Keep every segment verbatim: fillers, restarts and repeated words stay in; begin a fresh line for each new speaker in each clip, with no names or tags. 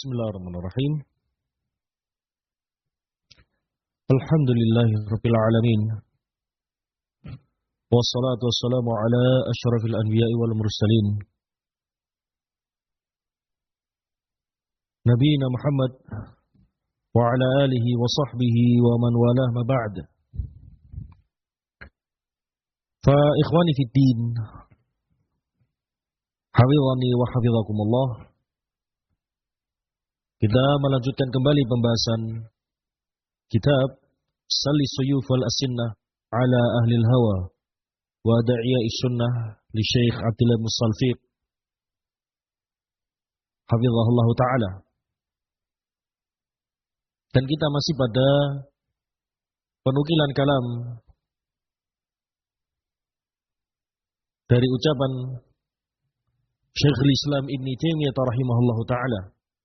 Bismillahirrahmanirrahim. Alhamdulillahirabbil alamin. Wassalatu wassalamu ala asyrafil anbiya'i wal mursalin. Nabiyina Muhammad wa ala alihi wa sahbihi wa man walah ma ba'd. Fa ikhwani fid din, hafizani wa hafizakumullah. Kita melanjutkan kembali pembahasan kitab Salli Suyuf wal Asinnah ala Ahli al-Hawa wa Da'iya'i Sunnah li Syekh Abdullah Musalfiq hafizahullah ta'ala. Dan kita masih pada penukilan kalam dari ucapan Syekhul Islam Ibn Taimiyah rahimahullah ta'ala.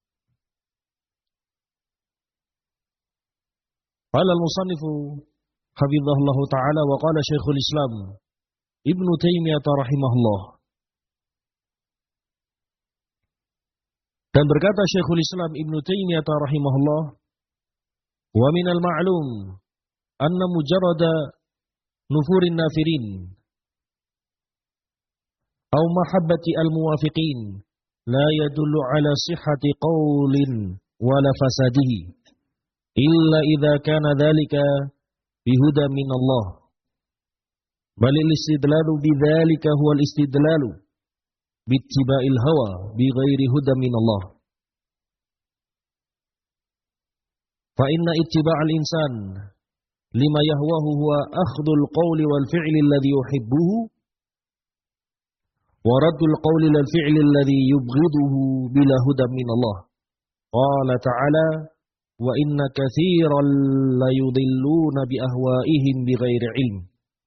Qala al-musannifu hafizahullah ta'ala wa qala Syekhul Islam Ibn Taimiyah rahimahullah. Dan berkata Syekhul Islam Ibn Taimiyah rahimahullah, wa minal ma'lum anna mujarrada nufurin nafirin aw mahabbati al-muwafiqin la yadullu ala sihhati qawlin wala fasadihi illa idza kana dhalika bihuda min Allah. Bal al-istidlalu bidzalika huwa al-istidlalu bittiba'il hawa bighairi huda min Allah. Fa inna ittiba'al insan lima yahwahu huwa akhdhul qawli wal fi'li alladhi yuhibbuhu wa raddul qawli lil fi'li alladhi yubghiduhu bila huda min Allah. Qala ta'ala wa inna katsiran la yudilluna bi ahwa'ihim bighairi ilm.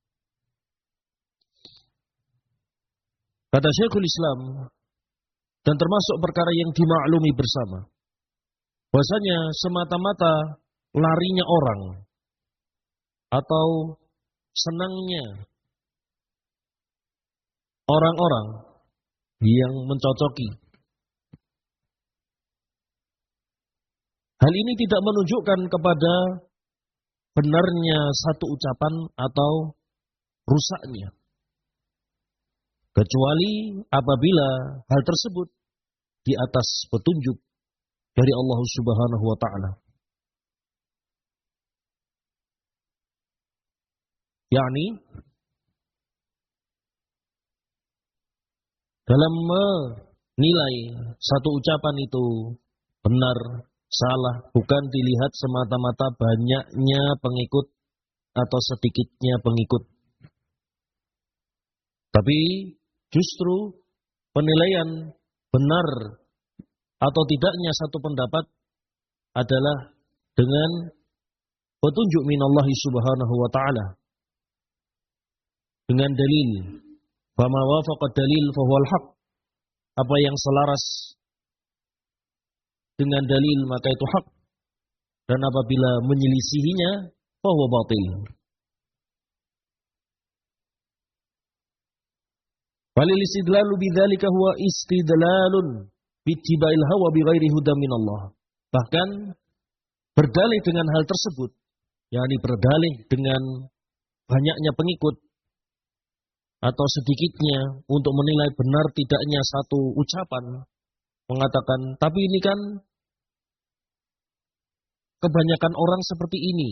Kata Syekhul Islam, dan termasuk perkara yang dimaklumi bersama, bahwasanya semata-mata larinya orang atau senangnya orang-orang yang mencocoki, hal ini tidak menunjukkan kepada benarnya satu ucapan atau rusaknya, kecuali apabila hal tersebut di atas petunjuk dari Allah Subhanahu wa ta'ala. Yakni dalam menilai satu ucapan itu benar, salah, bukan dilihat semata-mata banyaknya pengikut atau sedikitnya pengikut. Tapi justru penilaian benar atau tidaknya satu pendapat adalah dengan petunjuk minallahi subhanahu wa ta'ala, dengan dalil. Fama wafaqa dalil fahuwal haq. Apa yang selaras dengan dalil maka itu hak, dan apabila menyelisihinya fahuwa batil. Walil istidlalu bidzalika huwa istidlalun bittiba'il hawa bighairi huda minallah. Bahkan berdalih dengan hal tersebut, yakni berdalih dengan banyaknya pengikut atau sedikitnya untuk menilai benar tidaknya satu ucapan, mengatakan tapi ini kan kebanyakan orang seperti ini,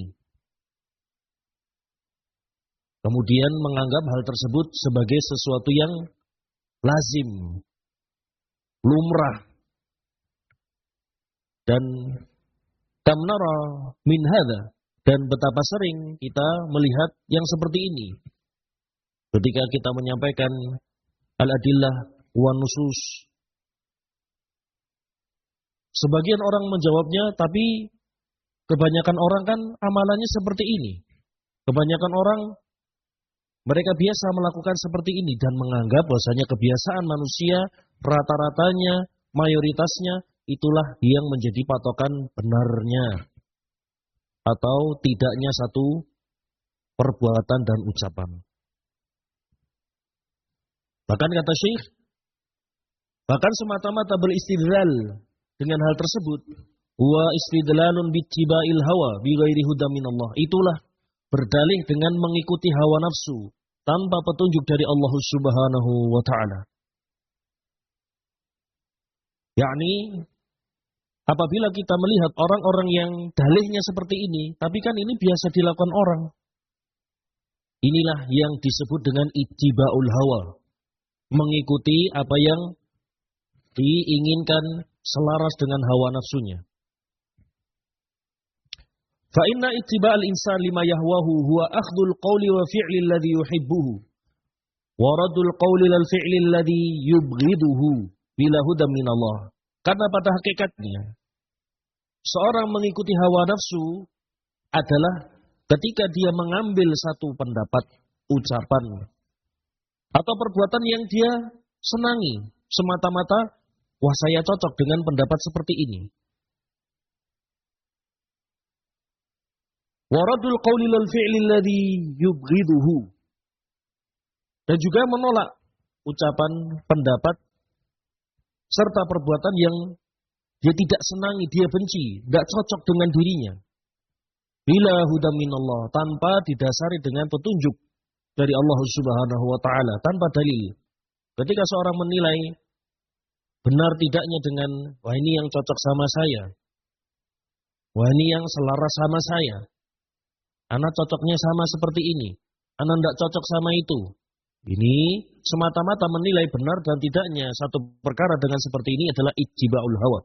kemudian menganggap hal tersebut sebagai sesuatu yang lazim, lumrah. Dan tamnara min hadza, dan betapa sering kita melihat yang seperti ini ketika kita menyampaikan al-adillah wa nusus. Sebagian orang menjawabnya, tapi kebanyakan orang kan amalannya seperti ini. Kebanyakan orang mereka biasa melakukan seperti ini dan menganggap bahwasanya kebiasaan manusia rata-ratanya, mayoritasnya itulah yang menjadi patokan benarnya atau tidaknya satu perbuatan dan ucapan. Bahkan kata Syekh, bahkan semata-mata beristidlal dengan hal tersebut, wa istidlalun bittiba'il hawa bighairi huda minallah. Itulah berdalih dengan mengikuti hawa nafsu tanpa petunjuk dari Allah Subhanahu wa taala. Yakni apabila kita melihat orang-orang yang dalihnya seperti ini, tapi kan ini biasa dilakukan orang. Inilah yang disebut dengan ittiba'ul hawa. Mengikuti apa yang diinginkan selaras dengan hawa nafsunya. Fa inna ittiba'al insan lima yahwahu huwa akhdul qawli wa fi'li alladhi yuhibbuhu wa raddul qawli lal fi'li alladhi yubghiduhu bila hudam minallah. Karena pada hakikatnya seorang mengikuti hawa nafsu adalah ketika dia mengambil satu pendapat, ucapan atau perbuatan yang dia senangi semata-mata, wah saya cocok dengan pendapat seperti ini. Waradul qawli lal fi'li alladhi yubghiduhu. Dan juga menolak ucapan, pendapat serta perbuatan yang dia tidak senangi, dia benci, tidak cocok dengan dirinya. Bila huda minallah, tanpa didasari dengan petunjuk dari Allah Subhanahu wa taala, tanpa dalil. Ketika seorang menilai benar tidaknya dengan, wah ini yang cocok sama saya, wah ini yang selaras sama saya, anak cocoknya sama seperti ini, anak tidak cocok sama itu. Ini semata-mata menilai benar dan tidaknya satu perkara dengan seperti ini adalah ittiba'ul hawa.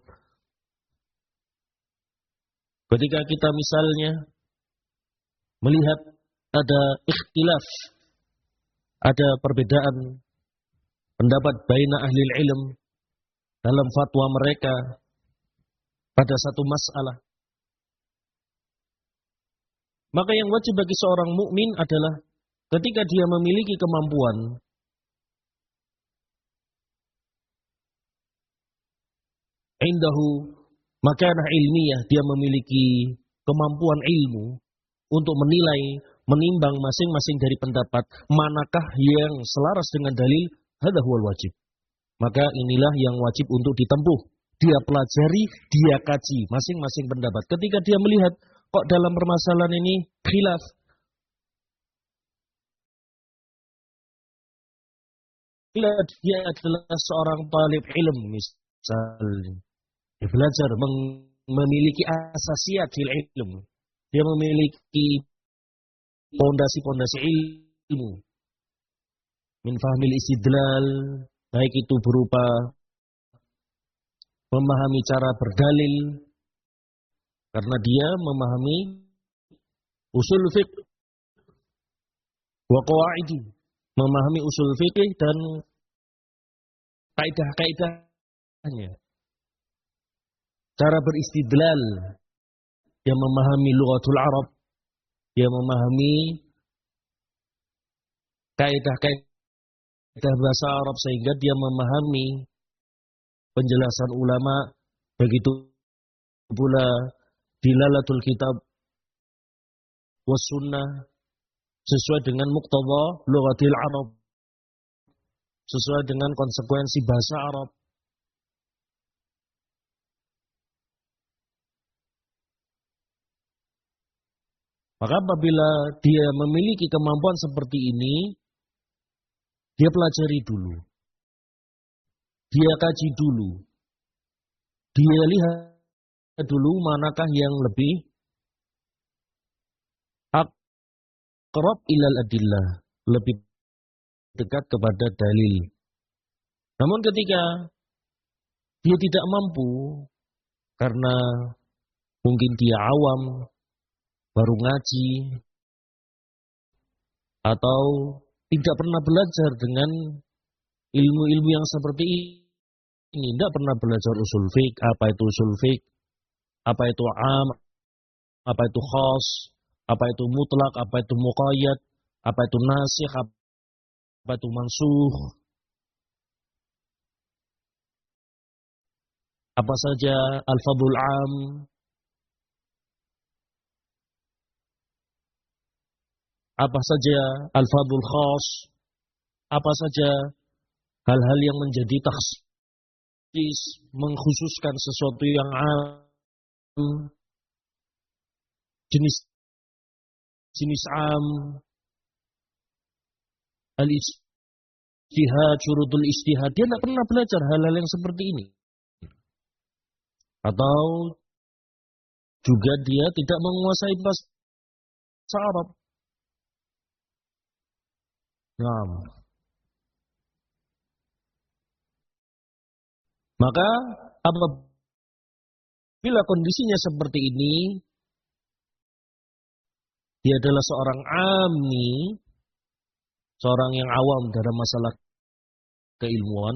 Ketika kita misalnya melihat ada ikhtilaf, ada perbedaan pendapat baina ahli ilm dalam fatwa mereka pada satu masalah, maka yang wajib bagi seorang mukmin adalah ketika dia memiliki kemampuan indahu makanah ilmiah, dia memiliki kemampuan ilmu untuk menilai, menimbang masing-masing dari pendapat manakah yang selaras dengan dalil, hadza huwal wajib. Maka inilah yang wajib untuk ditempuh. Dia pelajari, dia kaji masing-masing pendapat. Ketika dia melihat kok dalam permasalahan ini khilaf, bila dia adalah seorang talib ilm misalnya, dia belajar meng- memiliki asasiyat fil ilm, dia memiliki pondasi-pondasi ilmu, min fahmil istidlal, baik itu berupa memahami cara berdalil, karena dia memahami usul fiqh wa qawaidi, memahami usul fikih dan kaidah-kaidahnya. Cara beristidlal, dia memahami lughatul Arab, dia memahami kaidah-kaidah bahasa Arab sehingga dia memahami penjelasan ulama, begitu pula dilalatul kitab was sunnah sesuai dengan muqtada lughatil Arab, sesuai dengan konsekuensi bahasa Arab. Maka apabila dia memiliki kemampuan seperti ini, dia pelajari dulu, dia kaji dulu, dia lihat dulu manakah yang lebih aqrab ilal adillah, lebih dekat kepada dalil. Namun ketika dia tidak mampu karena mungkin dia awam, baru ngaji, atau tidak pernah belajar dengan ilmu-ilmu yang seperti ini, tidak pernah belajar usul fiqh, apa itu usul fiqh, apa itu am, apa itu khas, apa itu mutlak, apa itu muqayyad, apa itu nasikh, apa itu mansukh, apa saja al-fadlul am, apa saja al-fadlul khas, apa saja hal-hal yang menjadi takhsis mengkhususkan sesuatu yang am, jenis jenis am, al-ijtihad, syurutul ijtihad. Dia tidak pernah belajar hal-hal yang seperti ini. Atau juga dia tidak menguasai bahasa Arab. Nah, maka apabila kondisinya seperti ini, dia adalah seorang ammi, seorang yang awam dalam masalah keilmuan.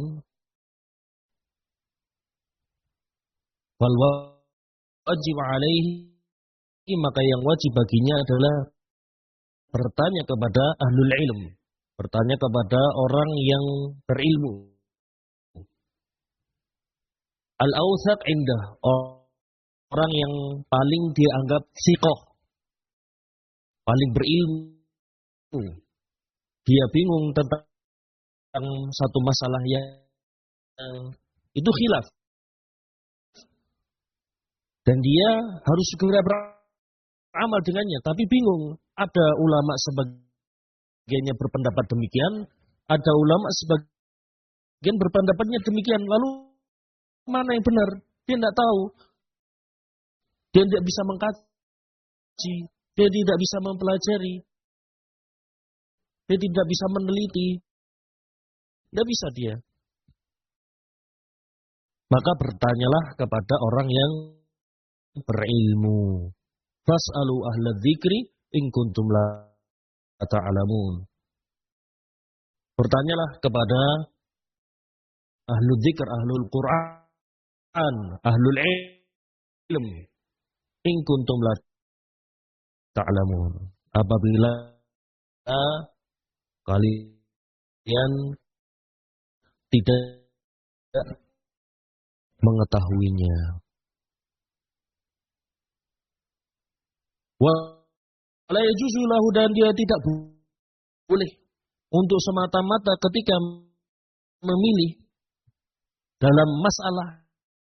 Wal wajib alaihi, maka yang wajib baginya adalah bertanya kepada ahlul ilm, bertanya kepada orang yang berilmu. Al-awthaq indah, orang yang paling dianggap siqah, paling berilmu. Dia bingung tentang satu masalah yang itu khilaf. Dan dia harus segera beramal dengannya, tapi bingung. Ada ulama sebagainya berpendapat demikian, ada ulama sebagian berpendapatnya demikian. Lalu mana yang benar? Dia tidak tahu. Dia tidak bisa mengkaji, dia tidak bisa mempelajari, dia tidak bisa meneliti. Tidak bisa dia. Maka bertanyalah kepada orang yang berilmu. Fas'alu ahla dzikri in kuntum la ta'lamun. Bertanyalah kepada ahlu dzikr, ahlul Quran, ahlul ilm, in kuntum la ta'lamun. Apabila kalian tidak mengetahuinya. Wa la yajuzu lahu, dan dia tidak boleh untuk semata-mata ketika memilih dalam masalah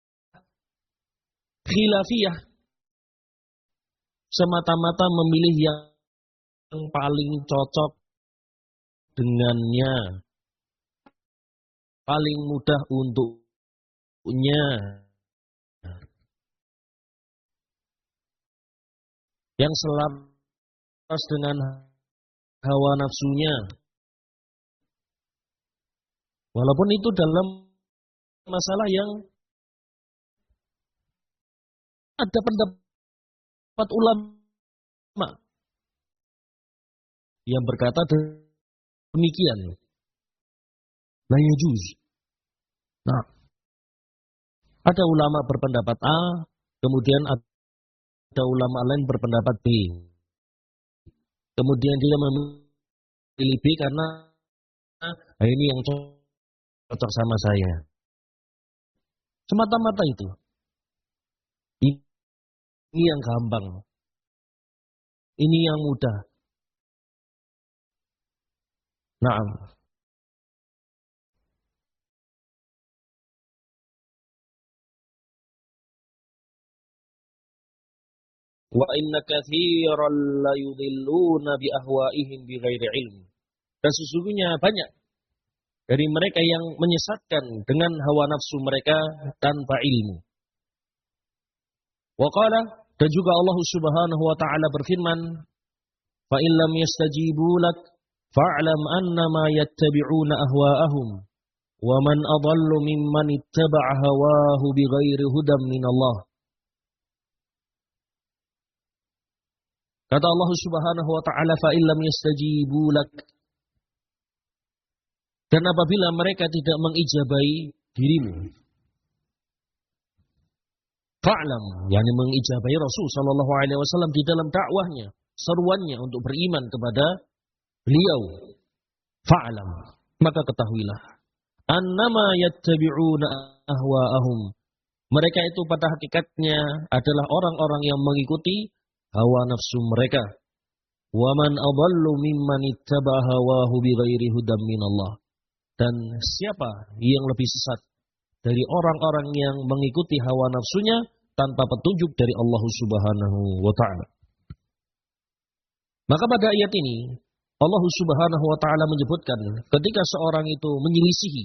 khilafiyah semata-mata memilih yang paling cocok dengannya, paling mudah untuknya, yang selaras dengan hawa nafsunya. Walaupun itu dalam masalah yang ada pendapat ulama yang berkata demikian. La yajuz. Nah, ada ulama berpendapat A, kemudian ada Ada ulama lain berpendapat B. Kemudian dia memilih B karena nah, ini yang cocok sama saya. Semata-mata itu. Ini yang gampang. Ini yang mudah. Naam. Wa inna katsiran la yudhilluna bi ahwaihim bighairi ilm. Dan sesungguhnya banyak dari mereka yang menyesatkan dengan hawa nafsu mereka tanpa ilmu. Wa qala, dan juga Allah Subhanahu wa taala berfirman, fa in lam yastajibu lak fa'lam annama yattabi'una ahwa'ahum wa man adallu mimman ittaba'a hawahu bighairi hudam minallah. Kata Allah Subhanahu wa taala, fa illam yastajibu lak, dan apabila mereka tidak mengijabahi dirimu, fa'lam, yakni mengijabahi Rasul sallallahu alaihi wasallam di dalam dakwahnya, seruannya untuk beriman kepada beliau, fa'lam, maka ketahuilah, annama yattabi'una ahwa'ahum, mereka itu pada hakikatnya adalah orang-orang yang mengikuti hawa nafsu mereka. Wa man adallu mimman ittaba'a hawahu bighairi hudam minallah. Dan siapa yang lebih sesat dari orang-orang yang mengikuti hawa nafsunya tanpa petunjuk dari Allah Subhanahu wa taala. Maka pada ayat ini Allah Subhanahu wa taala menyebutkan ketika seorang itu menyelisihi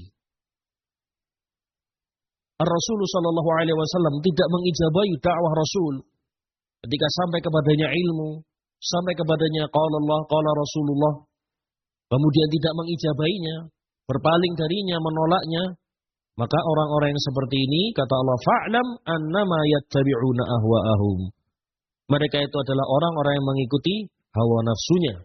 Rasulullah sallallahu alaihi wasallam, tidak mengijabahi dakwah Rasul, ketika sampai kepadanya ilmu, sampai kepadanya qala Allah, qala Rasulullah, kemudian tidak mengijabahinya, berpaling darinya, menolaknya, maka orang-orang yang seperti ini, kata Allah, fa'lam annama yattabi'una ahwa'ahum. Mereka itu adalah orang-orang yang mengikuti hawa nafsunya.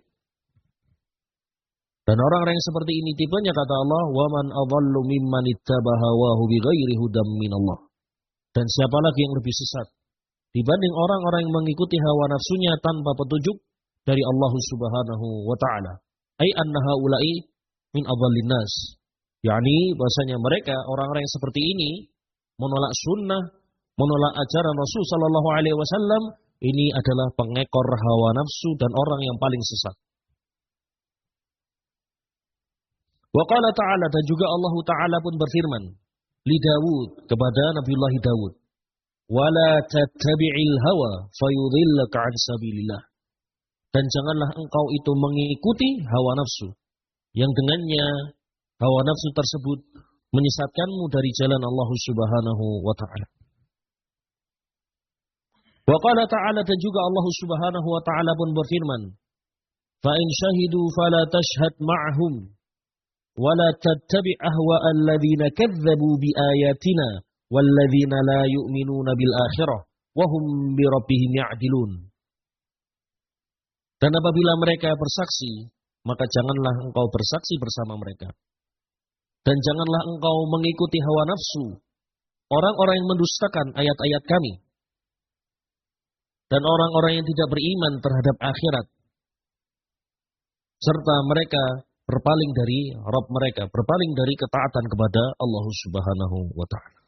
Dan orang-orang yang seperti ini tipenya, kata Allah, wa man adhallu mimman ittaba hawahu bighairi hudam minallah. Dan siapa lagi yang lebih sesat dibanding orang-orang yang mengikuti hawa nafsunya tanpa petunjuk dari Allah Subhanahu wa taala. Ai anna haula'i min adhallin nas. yakni bahasanya mereka orang-orang yang seperti ini menolak sunnah, menolak ajaran Rasul sallallahu alaihi wasallam, ini adalah pengekor hawa nafsu dan orang yang paling sesat. Wa qala ta'ala, dan juga Allah Ta'ala pun berfirman li Dawud, kepada Nabiullah Dawud, wala tattabi'il hawa fayudhillaka 'an sabilillah. Dan janganlah engkau itu mengikuti hawa nafsu, yang dengannya hawa nafsu tersebut menyesatkanmu dari jalan Allah Subhanahu wa taala. Wa qala ta'ala, dan juga Allah Subhanahu wa taala pun berfirman, fa in syahidu fala tashhad ma'hum wala tattabi' ahwa'a alladhina kadzdzabu biayatina walladzina la yu'minuna bil akhirah wa hum bi rabbihim ya'dilun. Dan apabila mereka bersaksi, maka janganlah engkau bersaksi bersama mereka. Dan janganlah engkau mengikuti hawa nafsu orang-orang yang mendustakan ayat-ayat kami dan orang-orang yang tidak beriman terhadap akhirat, serta mereka berpaling dari Rabb mereka, berpaling dari ketaatan kepada Allah Subhanahu wa taala.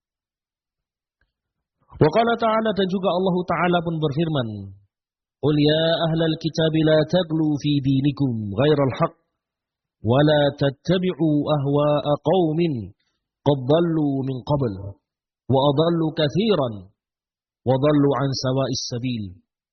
Wa qala ta'ala, dan juga Allah Ta'ala pun berfirman, qul ya ahlal kitab la taglu fi dinikum ghairal haqq wa la tattabi'u ahwa'a qaumin qad dhallu min qabl wa adallu katsiran wa dhallu an sawa'is sabil.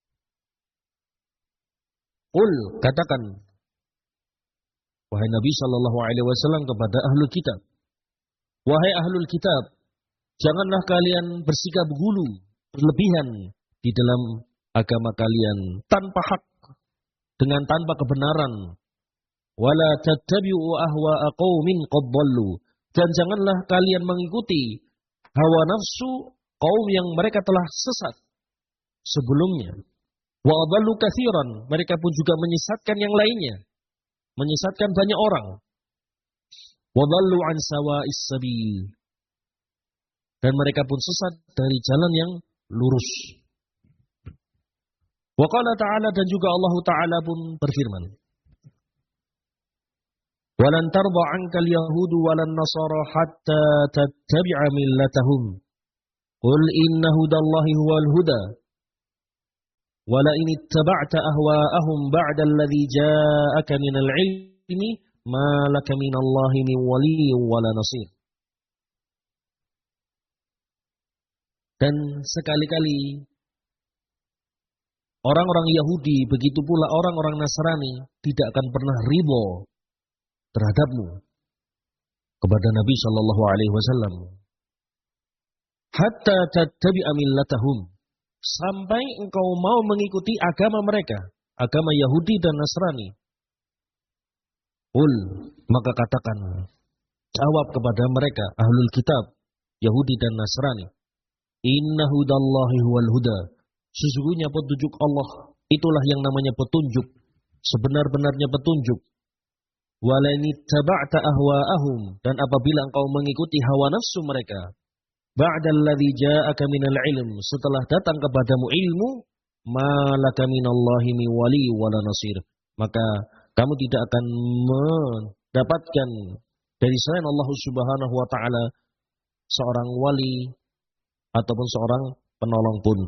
Qul, katakan wahai Nabi sallallahu alaihi wasallam kepada ahlul kitab, wahai ahlul kitab, janganlah kalian bersikap gulu, berlebihan di dalam agama kalian tanpa hak, dengan tanpa kebenaran. Wala tattabi'u ahwa'a qaumin qad dhallu, dan janganlah kalian mengikuti hawa nafsu kaum yang mereka telah sesat sebelumnya. Wa adallu katsiran, mereka pun juga menyesatkan yang lainnya, menyesatkan banyak orang. Wa dhallu an sawa'is sabil, dan mereka pun sesat dari jalan yang lurus. Wa qala ta'ala, dan juga Allah Ta'ala pun berfirman, walan tarda 'ankal yahudu walan nasara hatta tattabi'a millatahum qul inna hudallahi huwal huda wala in ittaba'ta ahwa'ahum ba'da alladhi ja'aka minal 'ilmi ma laka minallahi min waliyyin wala nasir. Dan sekali-kali orang-orang Yahudi, begitu pula orang-orang Nasrani, tidak akan pernah ridho terhadapmu, kepada Nabi Shallallahu Alaihi Wasallam, hatta tattabi'a millatahum, sampai engkau mau mengikuti agama mereka, agama Yahudi dan Nasrani. Qul, maka katakan, jawab kepada mereka, ahlul kitab, Yahudi dan Nasrani, inna hudallahi huwal huda, sesungguhnya petunjuk Allah itulah yang namanya petunjuk, sebenar-benarnya petunjuk. Walani taba'ta ahwa'ahum, dan apabila engkau mengikuti hawa nafsu mereka, ba'dalladzi ja'aka minal ilm, setelah datang kepadamu ilmu, ma laka minallahi min wali wala nasir, maka kamu tidak akan mendapatkan dari selain Allah Subhanahu wa taala seorang wali ataupun seorang penolong pun.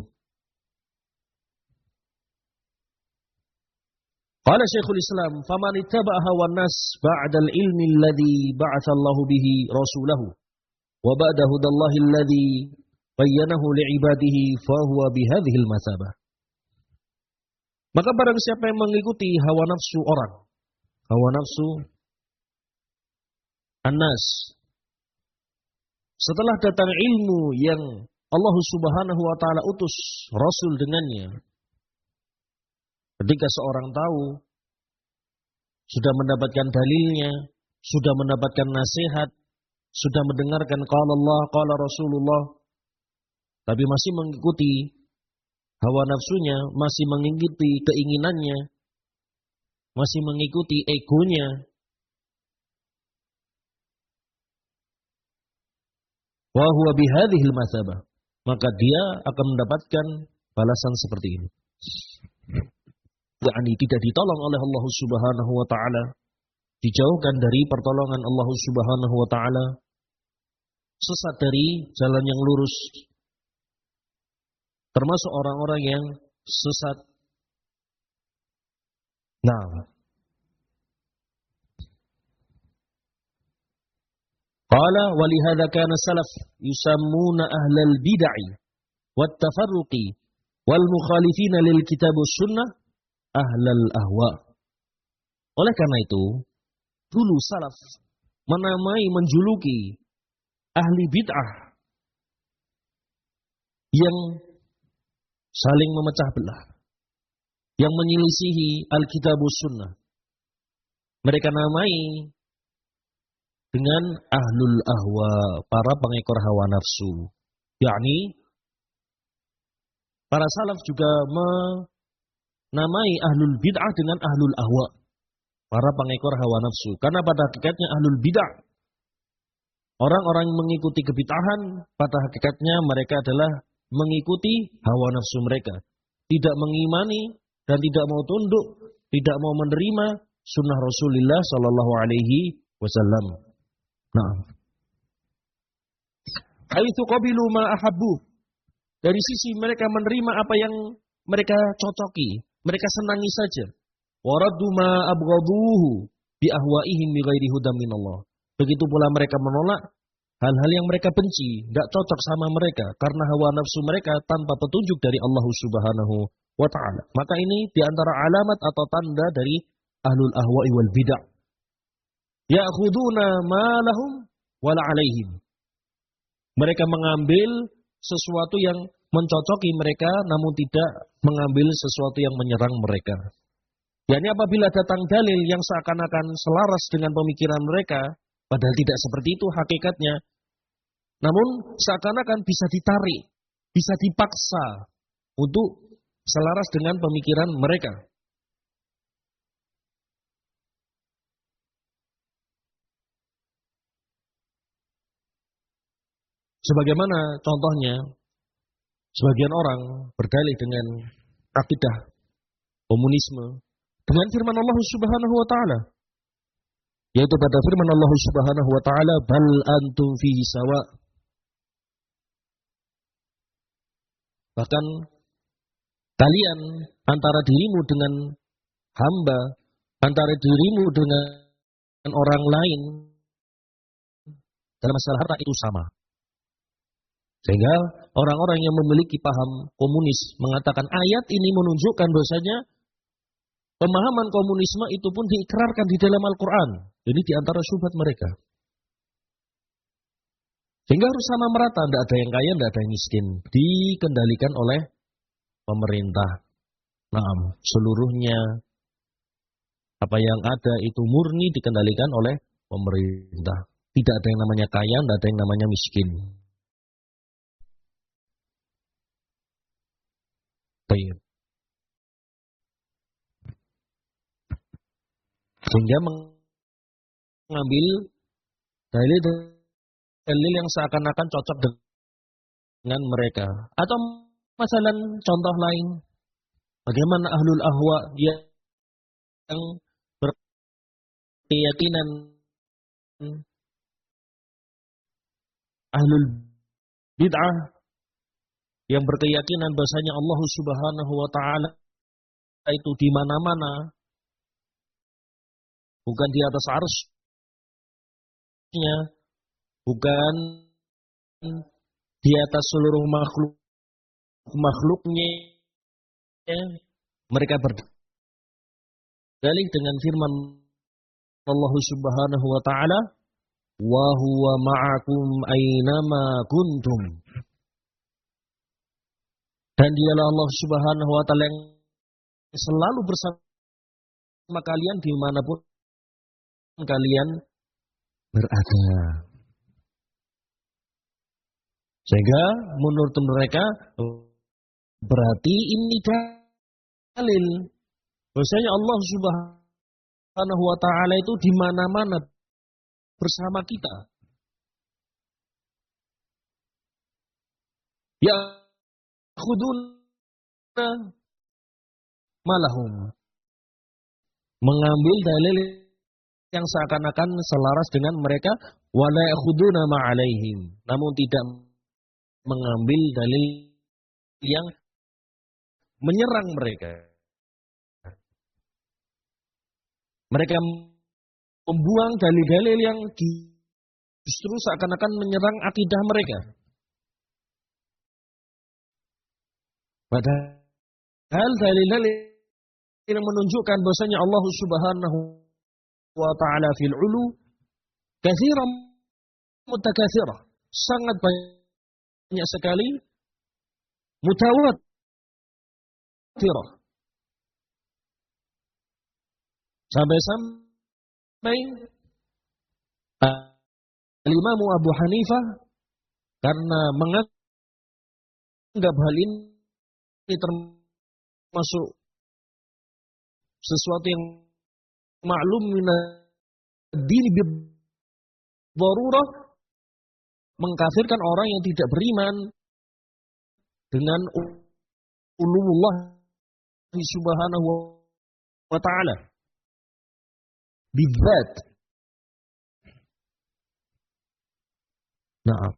Qala Syekhul Islam, faman ittaba'a hawan nas ba'dal ilmi alladhi ba'atsallahu bihi rasulahu wa ba'da hudallahi alladhi bayyanahu li'ibadihi fa huwa bihadhihi al-masabah. Maka barang siapa yang mengikuti hawa nafsu orang, hawa nafsu annas, setelah datang ilmu yang Allah Subhanahu wa taala utus Rasul dengannya, ketika seorang tahu, sudah mendapatkan dalilnya, sudah mendapatkan nasihat, sudah mendengarkan qala Allah, qala Rasulullah, tapi masih mengikuti hawa nafsunya, masih mengikuti keinginannya, masih mengikuti egonya, wa huwa bihadhil masabah, maka dia akan mendapatkan balasan seperti ini. yakni tidak ditolong oleh Allah Subhanahu wa taala, dijauhkan dari pertolongan Allah Subhanahu wa taala, sesat dari jalan yang lurus, termasuk orang-orang yang sesat. Nah, qala walihada kana salaf yusammuna ahlal bid'ah wat tafarruqi wal mukhalifina lil kitab was sunnah ahlal ahwa. Oleh karena itu, dulu salaf menamai, menjuluki ahli bid'ah yang saling memecah belah, yang menyelisihi Alkitab was sunnah. Mereka namai dengan ahlul ahwa, para pengekor hawa nafsu. Yakni para salaf juga menamai ahlul bid'ah dengan ahlul ahwa, para pengekor hawa nafsu. Karena pada hakikatnya ahlul bid'ah, orang-orang yang mengikuti kebid'ahan, pada hakikatnya mereka adalah mengikuti hawa nafsu mereka. Tidak mengimani dan tidak mau tunduk, tidak mau menerima sunnah Rasulullah Sallallahu Alaihi Wasallam. Nah, haitsu qabilu ma ahabbu, dari sisi mereka menerima apa yang mereka cocoki, mereka senangi saja. Waraddu ma abghaduhu bi ahwaihim bi ghairi hudam minallah. Begitu pula mereka menolak hal-hal yang mereka benci, tidak cocok sama mereka karena hawa nafsu mereka tanpa petunjuk dari Allah Subhanahu wa taala. Maka ini di antara alamat atau tanda dari ahlul ahwa'i wal bid'ah. Ya'khuduna ma lahum wa la 'alaihim. Mereka mengambil sesuatu yang mencocoki mereka namun tidak mengambil sesuatu yang menyerang mereka. yakni apabila datang dalil yang seakan-akan selaras dengan pemikiran mereka, padahal tidak seperti itu hakikatnya, namun seakan-akan bisa ditarik, bisa dipaksa untuk selaras dengan pemikiran mereka. Sebagaimana contohnya, sebagian orang berdalih dengan akidah komunisme dengan firman Allah Subhanahu wa taala, yaitu pada firman Allah Subhanahu wa taala, bal antum fihi sawa. Bahkan kalian antara dirimu dengan hamba, antara dirimu dengan orang lain dalam masalah harta itu sama. Sehingga orang-orang yang memiliki paham komunis mengatakan ayat ini menunjukkan bahwasanya pemahaman komunisme itu pun diikrarkan di dalam Al-Quran. Jadi di antara syubhat mereka. Sehingga harus sama merata, tidak ada yang kaya, tidak ada yang miskin. Dikendalikan oleh pemerintah. Nah, seluruhnya apa yang ada itu murni dikendalikan oleh pemerintah. Tidak ada yang namanya kaya, tidak ada yang namanya miskin. Baik. Sehingga mengambil dalil-dalil yang seakan-akan cocok dengan mereka. Atau masalah contoh lain, bagaimana ahlul ahwa yang berkeyakinan, ahlul bid'ah yang berkeyakinan bahasanya Allah Subhanahu wa taala itu di mana-mana, bukan di atas arsy-Nya, bukan di atas seluruh makhluk makhluknya. Mereka berdalih dengan firman Allah Subhanahu wa taala, wa huwa ma'akum aynama kuntum. Dan dialah Allah Subhanahu wa taala yang selalu bersama kalian dimanapun kalian berada. Sehingga menurut mereka berarti ini dalil bahwasanya Allah Subhanahu wa taala itu di mana-mana bersama kita. Ya khuduna malahum, mengambil dalil yang seakan-akan selaras dengan mereka, wala yakhuduna ma'alaihim, namun tidak mengambil dalil yang menyerang mereka. Mereka membuang dalil-dalil yang justru seakan-akan menyerang akidah mereka. Padahal dalil-dalil yang menunjukkan bahwasanya Allah Subhanahu wa taala fil ulu katsiran mutakatsirah, sangat banyak sekali, mutawatirah, sampai-sampai Imam Abu Hanifah karena menganggap hal ini termasuk sesuatu yang maklum min-din bi-dharurah, mengkafirkan orang yang tidak beriman dengan uluwullah Subhanahu wa taala bidzat. Nah,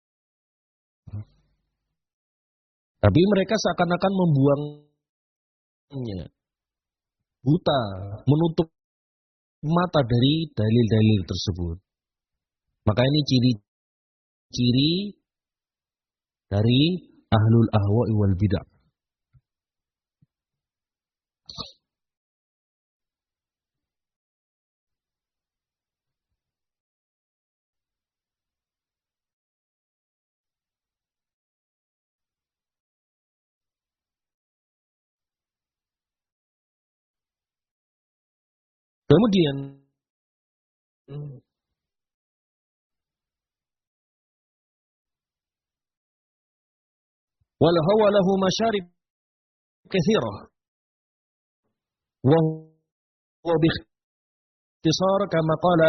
tapi mereka seakan-akan membuangnya, buta, menutup mata dari dalil-dalil tersebut. Maka ini ciri-ciri dari ahlul ahwa'i wal bid'ah. Kemudian wal hawa lahu masyarib katsirah wa huwa bi ikhtisar kama qala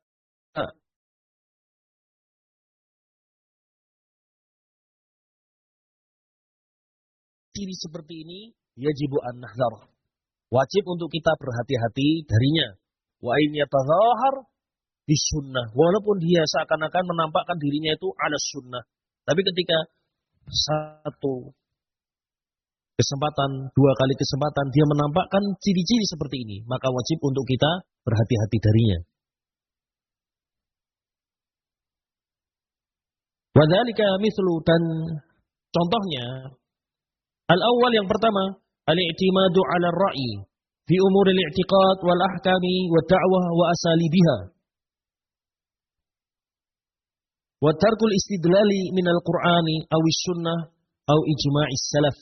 ciri seperti ini yajibu an nahdhar, wajib untuk kita berhati-hati darinya. Wa in yatazahar bisunnah, walaupun dia seakan-akan menampakkan dirinya itu ala sunnah, tapi ketika satu kesempatan, dua kali kesempatan dia menampakkan ciri-ciri seperti ini, maka wajib untuk kita berhati-hati darinya. Wadzalika mithlu, dan contohnya al-awwal, yang pertama, al-i'timadu 'ala ar-ra'yi fi umur al-i'tiqad wal ahkami wa da'wah wa asalibiha wa tarkul istidlali min al-Qur'ani aw as-sunnah aw ijma'is salaf.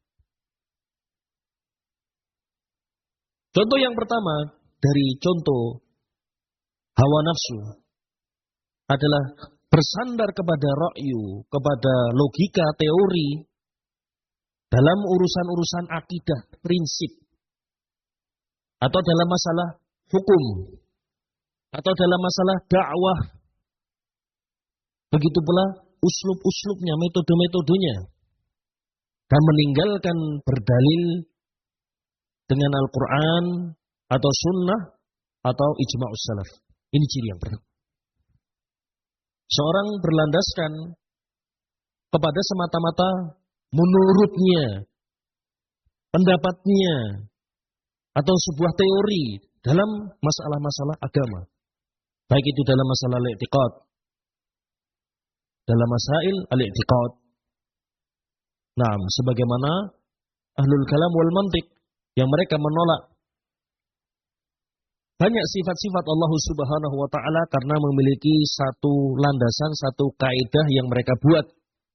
Contoh yang pertama dari contoh hawa nafsu adalah bersandar kepada ra'yu, kepada logika, teori dalam urusan-urusan akidah, prinsip, atau dalam masalah hukum, atau dalam masalah dakwah. Begitu pula uslub-uslubnya, metode-metodenya, dan meninggalkan berdalil dengan Al-Quran atau Sunnah atau Ijma'us Salaf. Ini ciri yang pertama. Seorang berlandaskan kepada semata-mata menurutnya, pendapatnya, atau sebuah teori dalam masalah-masalah agama. Baik itu dalam masalah i'tiqad, dalam masail al-i'tiqad. Nah, sebagaimana ahlul kalam wal mantiq yang mereka menolak banyak sifat-sifat Allah Subhanahu wa taala karena memiliki satu landasan, satu kaidah yang mereka buat.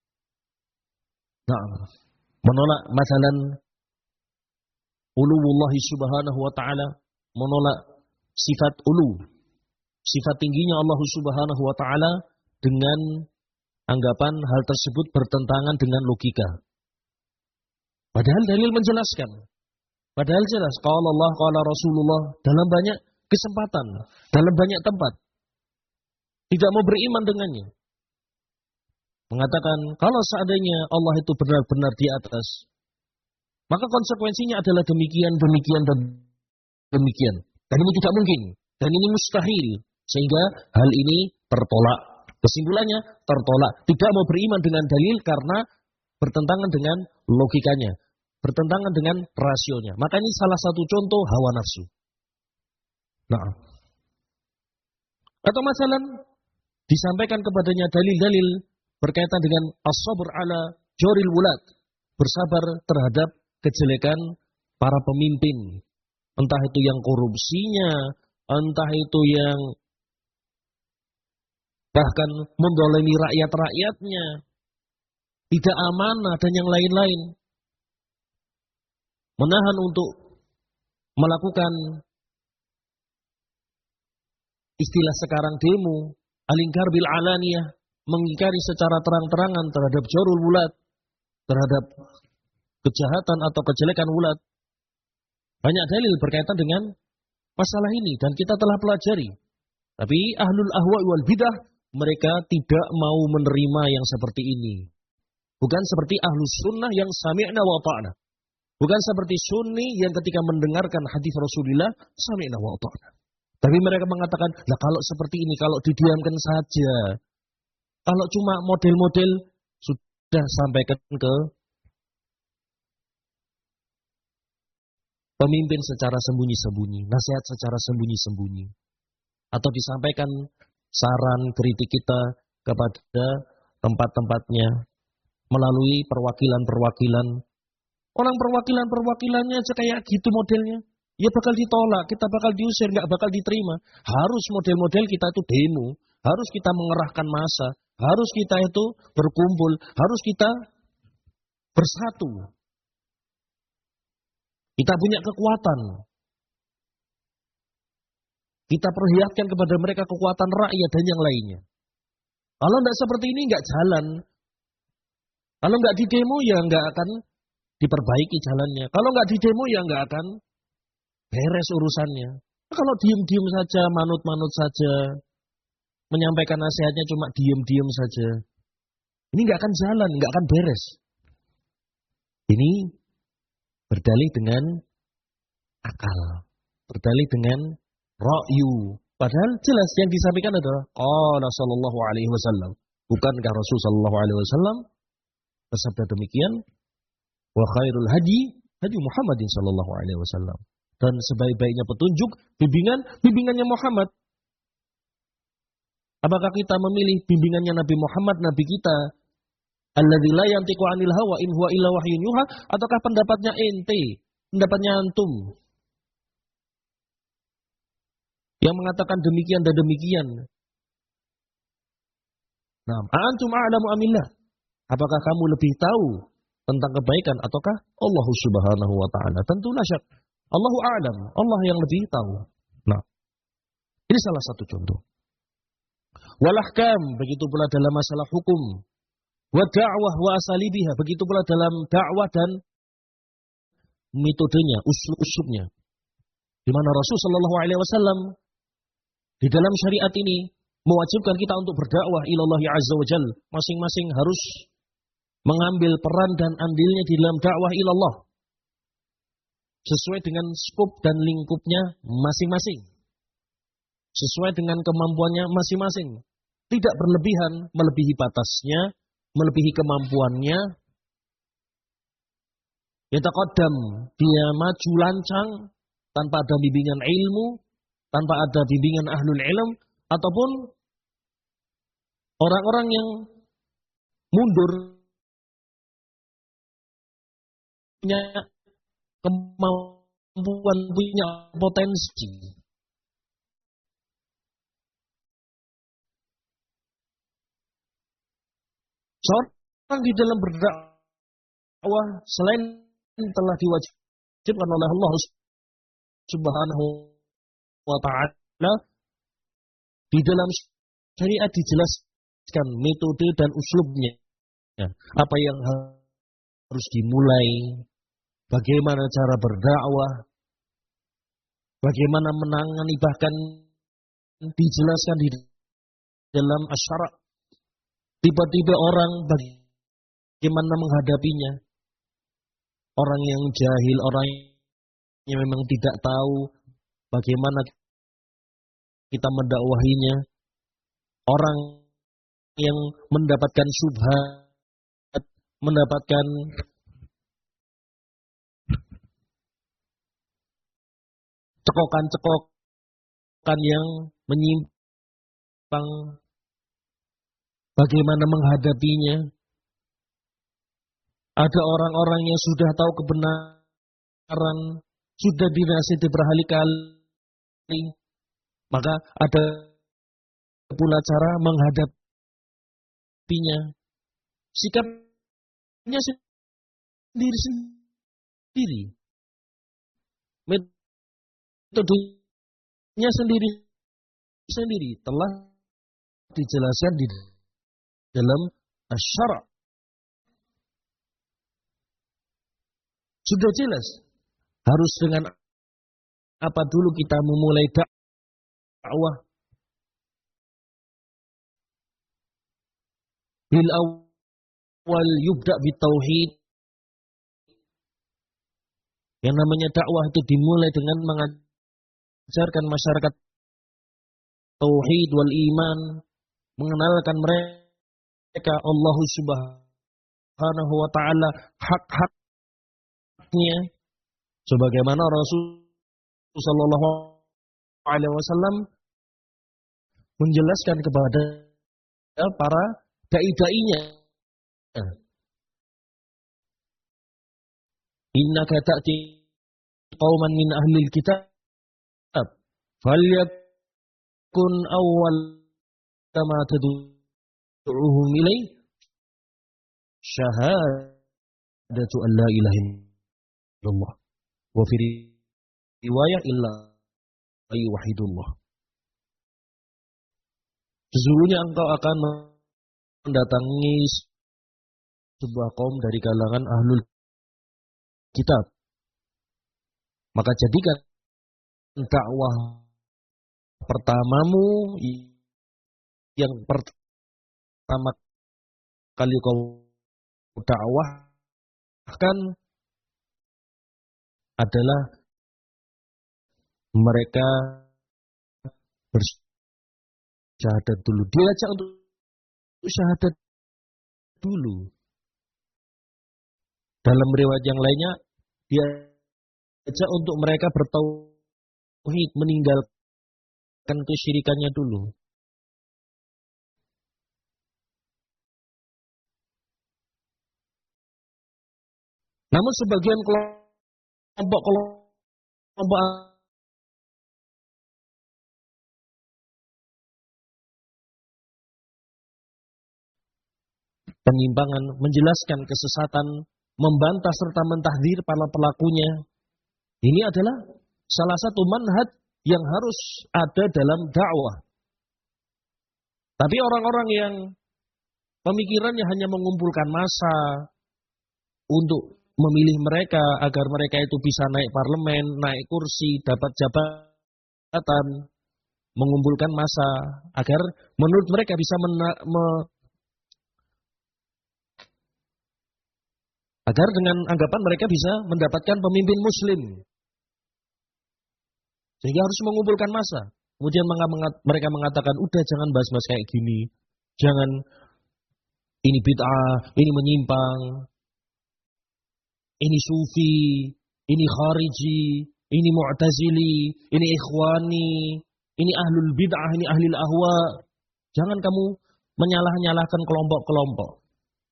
Nah, menolak masalan uluwullah Subhanahu wa taala, menolak sifat ulu, sifat tingginya Allah Subhanahu wa taala dengan anggapan hal tersebut bertentangan dengan logika. Padahal dalil menjelaskan. Padahal jelas qala Allah qala Rasulullah dalam banyak kesempatan, dalam banyak tempat. Tidak mau beriman dengannya. Mengatakan kalau seandainya Allah itu benar-benar di atas, maka konsekuensinya adalah demikian, demikian, dan demikian. Dan ini tidak mungkin. Dan ini mustahil. Sehingga hal ini tertolak. Kesimpulannya tertolak. Tidak mau beriman dengan dalil karena bertentangan dengan logikanya. Bertentangan dengan rasionya. Maka ini salah satu contoh hawa nafsu. Nah. Atau masalah disampaikan kepadanya dalil-dalil berkaitan dengan as-sabr ala joril wulad. Bersabar terhadap kejelekan para pemimpin. Entah itu yang korupsinya, entah itu yang bahkan mendolimi rakyat-rakyatnya, tidak amanah dan yang lain-lain. Menahan untuk melakukan istilah sekarang demo, al-inkar bil alaniyah, mengingkari secara terang-terangan terhadap jorul wulad, terhadap kejahatan atau kejelekan wulad. Banyak dalil berkaitan dengan masalah ini dan kita telah pelajari. Tapi ahlul ahwa wal bidah mereka tidak mau menerima yang seperti ini. Bukan seperti ahlus sunnah yang sami'na wa ta'na. Bukan seperti sunni yang ketika mendengarkan hadis Rasulullah sami'na wa ta'na. Tapi mereka mengatakan, lah kalau seperti ini, kalau didiamkan saja. Kalau cuma model-model sudah sampaikan ke pemimpin secara sembunyi-sembunyi, nasihat secara sembunyi-sembunyi. Atau disampaikan saran, kritik kita kepada tempat-tempatnya melalui perwakilan-perwakilan. Orang perwakilan-perwakilannya aja kayak gitu modelnya. Ya bakal ditolak, kita bakal diusir, nggak bakal diterima. Harus model-model kita itu demo, harus kita mengerahkan massa, harus kita itu berkumpul, harus kita bersatu. Kita punya kekuatan. Kita perlihatkan kepada mereka kekuatan rakyat dan yang lainnya. Kalau nggak seperti ini nggak jalan. Kalau nggak di demo ya nggak akan diperbaiki jalannya. Kalau nggak di demo ya nggak akan beres urusannya. Kalau diem-diem saja, manut-manut saja, menyampaikan nasihatnya cuma diem-diem saja, ini nggak akan jalan, nggak akan beres. Ini berdalih dengan akal, berdalih dengan ra'yu. Padahal jelas yang disampaikan adalah qala sallallahu alaihi wasallam. Bukankah Rasul sallallahu alaihi wasallam bersabda demikian? Wa khairul hadi hadi Muhammadin sallallahu alaihi wasallam. Dan sebaik-baiknya petunjuk, bimbingan, bimbingannya Muhammad. Apakah kita memilih bimbingannya Nabi Muhammad, Nabi kita? Alladzi la yantiqu 'anil hawa in huwa illa wahyun yuha, ataukah pendapatnya ente, pendapatnya antum? Yang mengatakan demikian dan demikian. Nah, antum a'lamu amillah. Apakah kamu lebih tahu tentang kebaikan ataukah Allah Subhanahu wa taala? Tentulah syak. Allahu a'lam, Allah yang lebih tahu. Nah, ini salah satu contoh. Wal ahkam, begitu pula dalam masalah hukum. Wa da'wah wa asalibiha, begitu pula dalam dakwah dan metodenya, usul-usulnya. Di mana Rasul sallallahu alaihi wasallam di dalam syariat ini mewajibkan kita untuk berdakwah ilallahi azza wa jalla. Masing-masing harus mengambil peran dan andilnya di dalam dakwah ilallah. Sesuai dengan skop dan lingkupnya masing-masing. Sesuai dengan kemampuannya masing-masing. Tidak berlebihan, melebihi batasnya, melebihi kemampuannya. Yataqaddam, dia maju lancang tanpa ada bimbingan ilmu, tanpa ada bimbingan ahlul ilm, ataupun orang-orang yang mundur, punya kemampuan, punya potensi. Seorang di dalam berdakwah selain telah diwajibkan oleh Allah Subhanahu wa ta'ala, di dalam syariat dijelaskan metode dan uslubnya. Apa yang harus dimulai, bagaimana cara berdakwah, bagaimana menangani, bahkan dijelaskan di dalam asyara. Tiba-tiba orang bagaimana menghadapinya. Orang yang jahil, orang yang memang tidak tahu bagaimana kita mendakwahinya. Orang yang mendapatkan syubhat, mendapatkan cekokan-cekokan yang menyimpang, bagaimana menghadapinya. Ada orang-orang yang sudah tahu kebenaran, sudah dinasihati berkali-kali, maka ada pula cara menghadapinya. Sikapnya sendiri-sendiri, metodenya sendiri-sendiri, telah dijelaskan di dalam syara'. Sudah jelas harus dengan apa dulu kita memulai dakwah. Bil awal yubda bitauhid. Yang namanya dakwah itu dimulai dengan mengajarkan masyarakat tauhid wal iman, mengenalkan mereka Allah Subhanahu wa ta'ala, hak-hak sebagaimana Rasul sallallahu alaihi wasallam menjelaskan kepada para dai-dainya. Innaka ta'ti qauman min ahlil kitab falyakun awwal kama tad'uuhum ilai syahadatu an la ilaha Allah wa fi riwayah illa wahidullah. Sesungguhnya engkau akan mendatangi sebuah kaum dari kalangan ahlul kitab. Maka jadikan dakwah pertamamu yang pertama kali kau dakwahkan adalah mereka bersyahadat dulu. Diajak untuk syahadat dulu. Dalam riwayat yang lainnya, diajak untuk mereka bertauhid, meninggalkan kesyirikannya dulu. Namun sebagian kelompok-kelompok penyimpangan, menjelaskan kesesatan, membantah serta mentahdir para pelakunya. Ini adalah salah satu manhaj yang harus ada dalam dakwah. Tapi orang-orang yang pemikirannya hanya mengumpulkan massa untuk memilih mereka agar mereka itu bisa naik parlemen, naik kursi, dapat jabatan, mengumpulkan massa agar menurut mereka bisa mena- me- agar dengan anggapan mereka bisa mendapatkan pemimpin muslim. Sehingga harus mengumpulkan massa. Kemudian mereka mengatakan, udah jangan bahas-bahas kayak gini. Jangan, ini bid'ah, ini menyimpang. Ini sufi, ini khariji, ini mu'tazili, ini ikhwani, ini ahlul bid'ah, ini ahlul ahwa. Jangan kamu menyalah-nyalahkan kelompok-kelompok.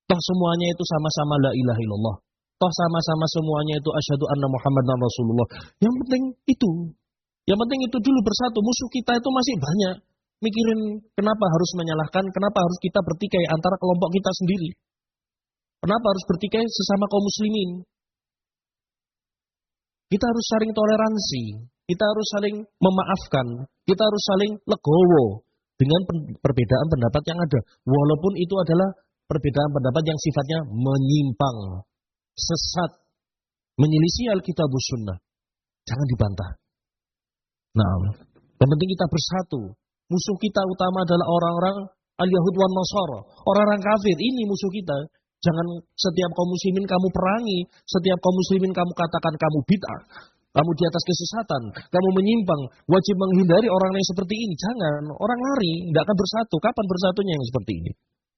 Toh semuanya itu sama-sama la ilaha illallah. Toh sama-sama semuanya itu asyhadu anna Muhammadan Rasulullah. Yang penting itu. Yang penting itu dulu bersatu. Musuh kita itu masih banyak. Mikirin kenapa harus menyalahkan, kenapa harus kita bertikai antara kelompok kita sendiri. Kenapa harus bertikai sesama kaum muslimin. Kita harus saling toleransi. Kita harus saling memaafkan. Kita harus saling legowo dengan perbedaan pendapat yang ada. Walaupun itu adalah perbedaan pendapat yang sifatnya menyimpang, sesat, menyelisih Alkitab Sunnah. Jangan dibantah. Nah, yang penting kita bersatu. Musuh kita utama adalah orang-orang al-Yahud wan Nasara, orang-orang kafir. Ini musuh kita. Jangan setiap kaum muslimin kamu perangi, setiap kaum muslimin kamu katakan kamu bid'ah, kamu di atas kesesatan, kamu menyimpang, wajib menghindari orang yang seperti ini. Jangan, orang lari, tidak akan bersatu. Kapan bersatunya yang seperti ini?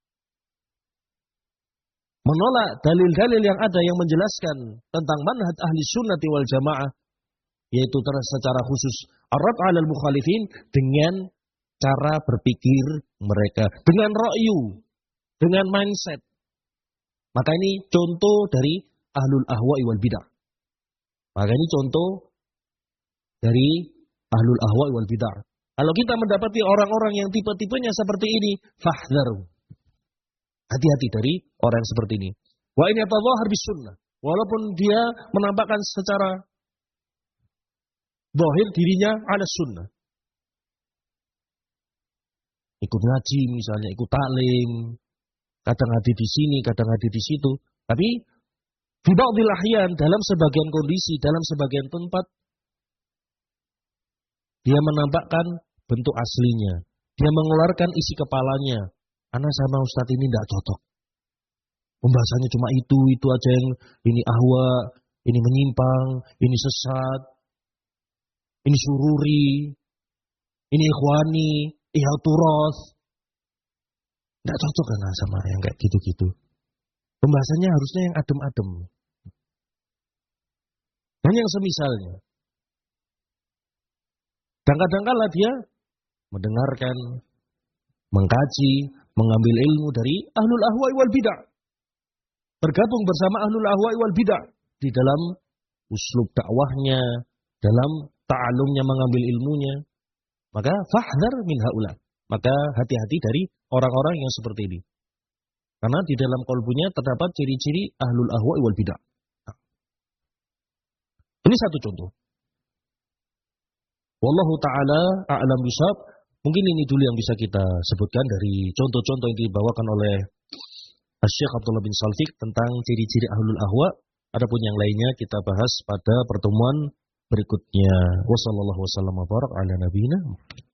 Menolak dalil-dalil yang ada yang menjelaskan tentang manhaj ahli sunnati wal jamaah, yaitu secara khusus ar-rad 'alal mukhalifin, dengan cara berpikir mereka, dengan ra'yu, dengan mindset. Maka ini contoh dari ahlul ahwa'i wal bidah. Maka ini contoh dari ahlul ahwa'i wal bidah. Kalau kita mendapati orang-orang yang tipe-tipenya seperti ini, fahdharu. Hati-hati dari orang yang seperti ini. Wa in yatadhahar bis sunnah. Walaupun dia menampakkan secara zahir dirinya ala sunnah. Ikut ngaji misalnya, ikut taklim, kadang hadir di sini, kadang hadir di situ. Tapi fi ba'dil ahyan, dalam sebagian kondisi, dalam sebagian tempat, dia menampakkan bentuk aslinya. Dia mengeluarkan isi kepalanya. Anak sama Ustadz ini tidak cocok. Pembahasannya cuma itu, itu aja yang ini ahwa, ini menyimpang, ini sesat, ini sururi, ini ikhwani, ihaturos. Tidak cocok kan sama yang kayak gitu-gitu. Pembahasannya harusnya yang adem-adem. Dan yang semisalnya. Dan kadang-kala dia mendengarkan, mengkaji, mengambil ilmu dari ahlul ahwa'i wal bidah. Bergabung bersama ahlul ahwa'i wal bidah di dalam uslub dakwahnya, dalam ta'alumnya, mengambil ilmunya. Maka fahdhar min haula. Maka hati-hati dari orang-orang yang seperti ini. Karena di dalam qalbunya terdapat ciri-ciri ahlul ahwa'i wal bidah. Ini satu contoh. Wallahu ta'ala a'lam bishawab. Mungkin ini dulu yang bisa kita sebutkan dari contoh-contoh yang dibawakan oleh Syekh Abdullah bin Salfiq tentang ciri-ciri ahlul ahwa. Adapun yang lainnya kita bahas pada pertemuan berikutnya. Wassallallahu wasallam wa barak ala nabiyina.